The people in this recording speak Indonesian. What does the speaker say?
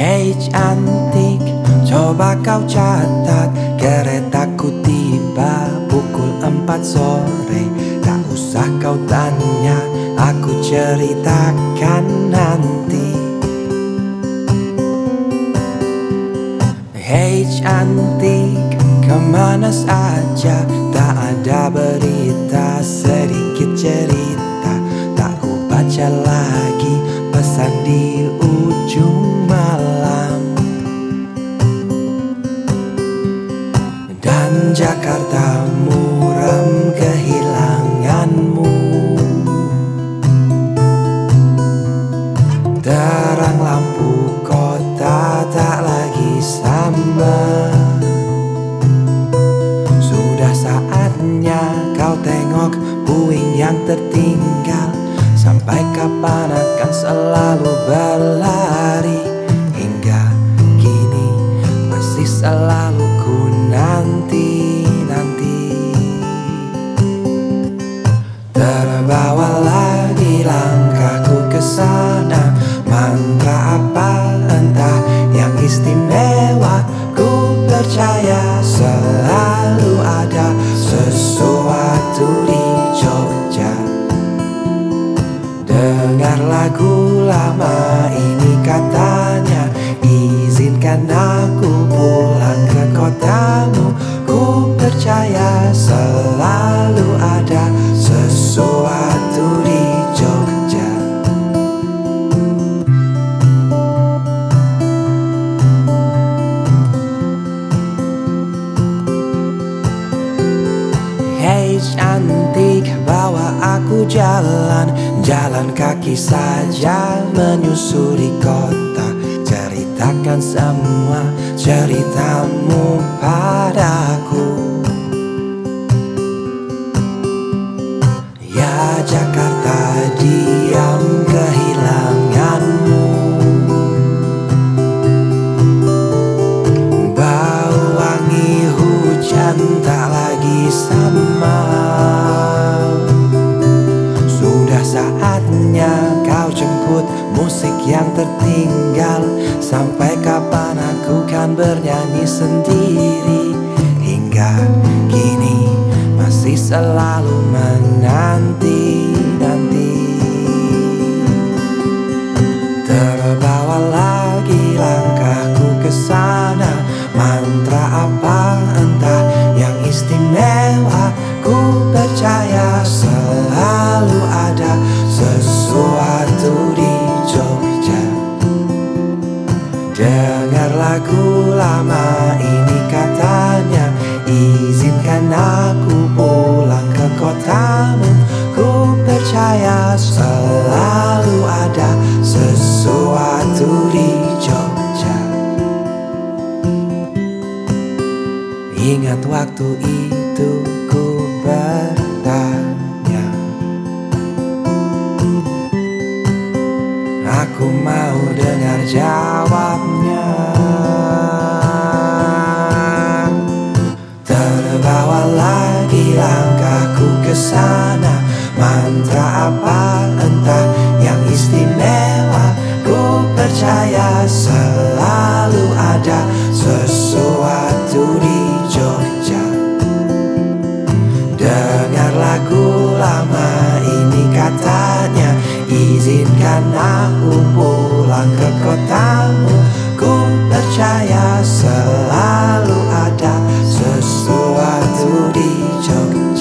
Hei cantik, coba kau catat, keretaku tiba pukul 4 sore. Tak usah kau tanya, aku ceritakan nanti. Hei cantik, kemana saja? Tak ada berita, sedikit cerita. Tak ku baca lagi pesan di ujung malam. Dan Jakarta muram kehilanganmu. Terang lampu kota tak lagi sama. Sudah saatnya kau tengok puing yang tertinggal. Sampai kapan akan selalu berlari? Hingga kini masih selalu ku nanti-nanti. Terbawa lagi langkahku ke sana. Mantra apa entah yang istimewa. Ku percaya selalu ada sesuatu di Jogja. Dengar lagu lama ini katanya, izinkan aku pulang ke kotamu. Ku percaya selalu ada sesuatu di Jogja. Hei cantik, bawa aku jalan kaki saja menyusuri kota. Ceritakan semua ceritamu padaku. Ya Jakarta, diam kehilanganmu. Bau wangi hujan tak lagi sama. Sudah saatnya kau jemput musik yang tertinggal. Sampai kapan aku kan bernyanyi sendiri? Hingga kini masih selalu menanti-nanti. Terbawa lagi langkahku ke sana. Mantra apa entah yang istimewa. Ku percaya selalu ada sesuatu di Jogja. Dengar lagu lama ini katanya, izinkan aku pulang ke kotamu. Ku percaya selalu ada sesuatu di Jogja. Ingat waktu itu ku bertanya, aku mau dengar jawabnya. Terbawa lagi langkahku ke sana. Mantra apa entah yang istimewa. Ku percaya selalu ada sesuatu di Jogja. Dengar lagu lama ini katanya, izinkan aku pulang ke kotamu. Ku percaya selalu ada sesuatu di Jogja.